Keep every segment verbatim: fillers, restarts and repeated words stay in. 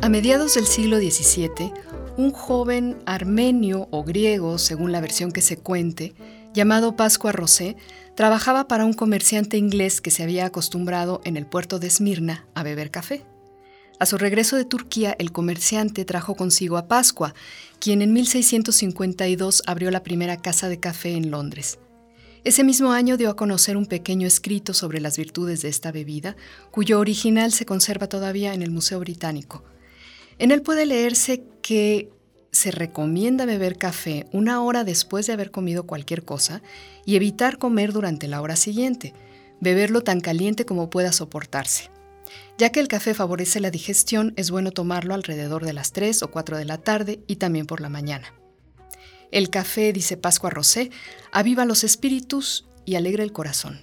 A mediados del siglo diecisiete, un joven armenio o griego, según la versión que se cuente, llamado Pascua Rosé, trabajaba para un comerciante inglés que se había acostumbrado en el puerto de Esmirna a beber café. A su regreso de Turquía, el comerciante trajo consigo a Pascua, quien en mil seiscientos cincuenta y dos abrió la primera casa de café en Londres. Ese mismo año dio a conocer un pequeño escrito sobre las virtudes de esta bebida, cuyo original se conserva todavía en el Museo Británico. En él puede leerse que se recomienda beber café una hora después de haber comido cualquier cosa y evitar comer durante la hora siguiente, beberlo tan caliente como pueda soportarse. Ya que el café favorece la digestión, es bueno tomarlo alrededor de las tres o cuatro de la tarde y también por la mañana. El café, dice Pascua Rosé, aviva los espíritus y alegra el corazón.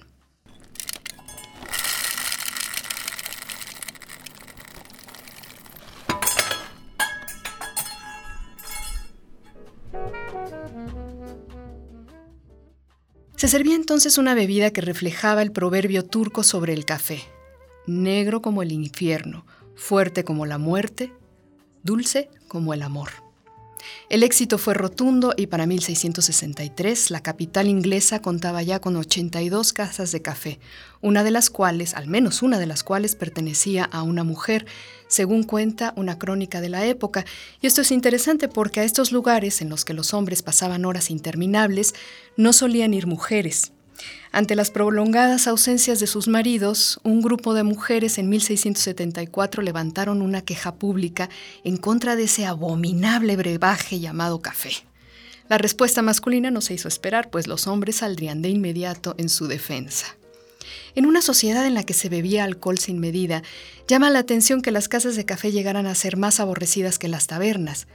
Se servía entonces una bebida que reflejaba el proverbio turco sobre el café: negro como el infierno, fuerte como la muerte, dulce como el amor. El éxito fue rotundo y para mil seiscientos sesenta y tres la capital inglesa contaba ya con ochenta y dos casas de café, una de las cuales, al menos una de las cuales, pertenecía a una mujer, según cuenta una crónica de la época. Y esto es interesante porque a estos lugares en los que los hombres pasaban horas interminables no solían ir mujeres. Ante las prolongadas ausencias de sus maridos, un grupo de mujeres en mil seiscientos setenta y cuatro levantaron una queja pública en contra de ese abominable brebaje llamado café. La respuesta masculina no se hizo esperar, pues los hombres saldrían de inmediato en su defensa. En una sociedad en la que se bebía alcohol sin medida, llama la atención que las casas de café llegaran a ser más aborrecidas que las tabernas.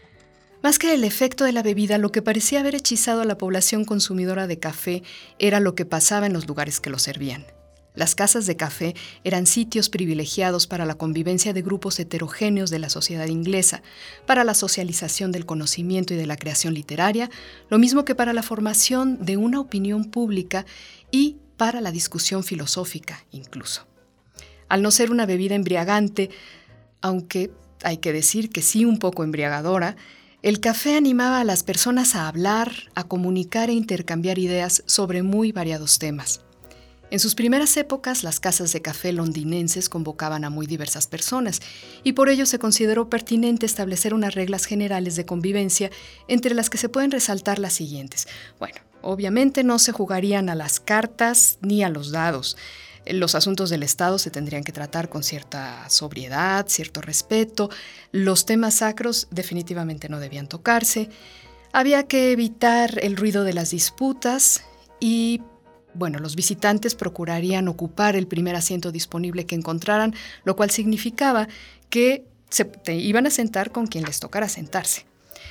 Más que el efecto de la bebida, lo que parecía haber hechizado a la población consumidora de café era lo que pasaba en los lugares que lo servían. Las casas de café eran sitios privilegiados para la convivencia de grupos heterogéneos de la sociedad inglesa, para la socialización del conocimiento y de la creación literaria, lo mismo que para la formación de una opinión pública y para la discusión filosófica incluso. Al no ser una bebida embriagante, aunque hay que decir que sí un poco embriagadora, el café animaba a las personas a hablar, a comunicar e intercambiar ideas sobre muy variados temas. En sus primeras épocas, las casas de café londinenses convocaban a muy diversas personas y por ello se consideró pertinente establecer unas reglas generales de convivencia, entre las que se pueden resaltar las siguientes. Bueno, obviamente no se jugarían a las cartas ni a los dados. Los asuntos del Estado se tendrían que tratar con cierta sobriedad, cierto respeto. Los temas sacros definitivamente no debían tocarse. Había que evitar el ruido de las disputas y, bueno, los visitantes procurarían ocupar el primer asiento disponible que encontraran, lo cual significaba que se te iban a sentar con quien les tocara sentarse.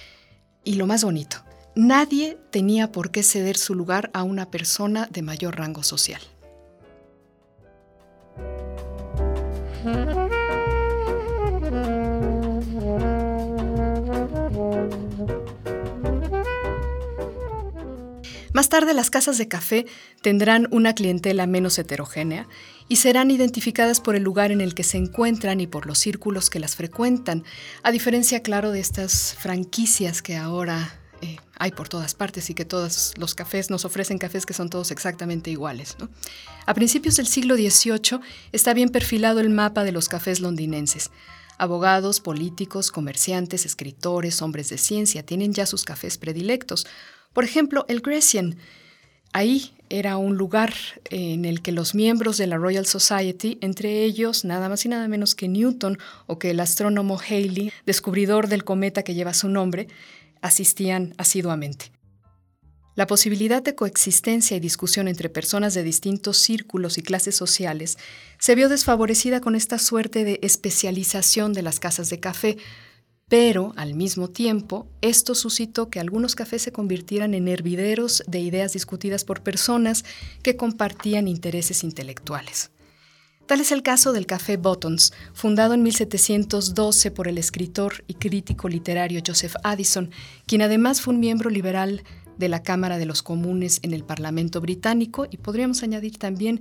Y lo más bonito, nadie tenía por qué ceder su lugar a una persona de mayor rango social. Más tarde, las casas de café tendrán una clientela menos heterogénea y serán identificadas por el lugar en el que se encuentran y por los círculos que las frecuentan, a diferencia, claro, de estas franquicias que ahora eh, hay por todas partes y que todos los cafés nos ofrecen cafés que son todos exactamente iguales, ¿no? A principios del siglo dieciocho está bien perfilado el mapa de los cafés londinenses. Abogados, políticos, comerciantes, escritores, hombres de ciencia tienen ya sus cafés predilectos. Por ejemplo, el Grecian. Ahí era un lugar en el que los miembros de la Royal Society, entre ellos nada más y nada menos que Newton o que el astrónomo Halley, descubridor del cometa que lleva su nombre, asistían asiduamente. La posibilidad de coexistencia y discusión entre personas de distintos círculos y clases sociales se vio desfavorecida con esta suerte de especialización de las casas de café, pero al mismo tiempo esto suscitó que algunos cafés se convirtieran en hervideros de ideas discutidas por personas que compartían intereses intelectuales. Tal es el caso del Café Buttons, fundado en mil setecientos doce por el escritor y crítico literario Joseph Addison, quien además fue un miembro liberal de la Cámara de los Comunes en el Parlamento británico y podríamos añadir también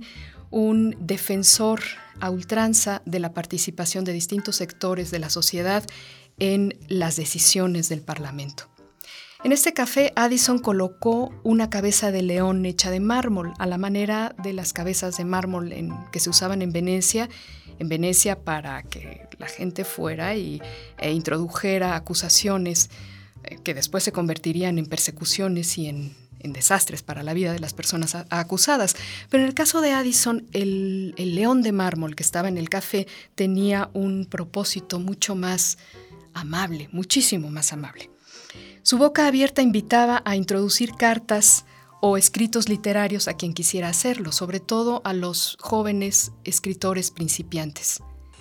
un defensor a ultranza de la participación de distintos sectores de la sociedad en las decisiones del Parlamento. En este café, Addison colocó una cabeza de león hecha de mármol, a la manera de las cabezas de mármol en, que se usaban en Venecia, en Venecia para que la gente fuera y, e introdujera acusaciones eh, que después se convertirían en persecuciones y en, en desastres para la vida de las personas a, acusadas. Pero en el caso de Addison, el, el león de mármol que estaba en el café tenía un propósito mucho más amable, muchísimo más amable. Su boca abierta invitaba a introducir cartas o escritos literarios a quien quisiera hacerlo, sobre todo a los jóvenes escritores principiantes.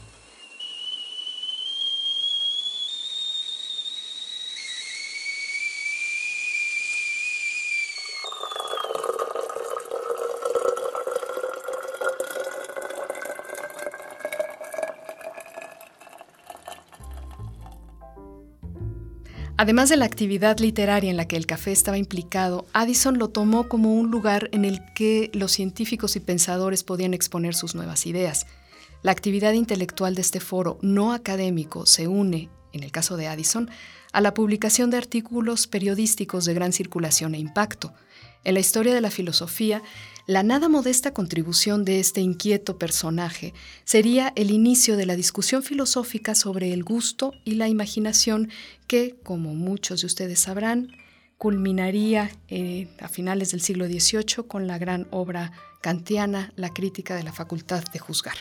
Además de la actividad literaria en la que el café estaba implicado, Addison lo tomó como un lugar en el que los científicos y pensadores podían exponer sus nuevas ideas. La actividad intelectual de este foro no académico se une, en el caso de Addison, a la publicación de artículos periodísticos de gran circulación e impacto. En la historia de la filosofía, la nada modesta contribución de este inquieto personaje sería el inicio de la discusión filosófica sobre el gusto y la imaginación que, como muchos de ustedes sabrán, culminaría eh, a finales del siglo dieciocho con la gran obra kantiana, La crítica de la facultad de juzgar.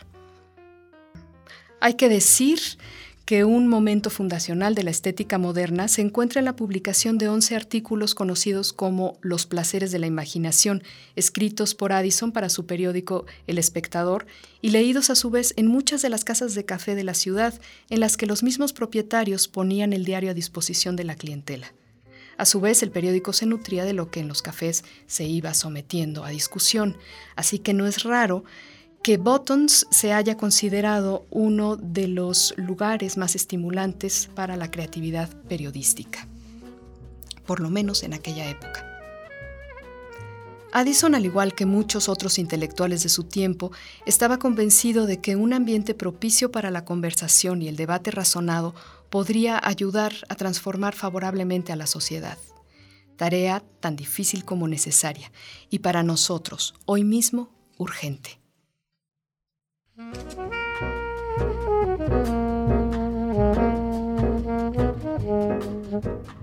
Hay que decir que un momento fundacional de la estética moderna se encuentra en la publicación de once artículos conocidos como Los placeres de la imaginación, escritos por Addison para su periódico El Espectador y leídos a su vez en muchas de las casas de café de la ciudad, en las que los mismos propietarios ponían el diario a disposición de la clientela. A su vez, el periódico se nutría de lo que en los cafés se iba sometiendo a discusión, así que no es raro que Buttons se haya considerado uno de los lugares más estimulantes para la creatividad periodística, por lo menos en aquella época. Addison, al igual que muchos otros intelectuales de su tiempo, estaba convencido de que un ambiente propicio para la conversación y el debate razonado podría ayudar a transformar favorablemente a la sociedad. Tarea tan difícil como necesaria, y para nosotros, hoy mismo, urgente. Thank you.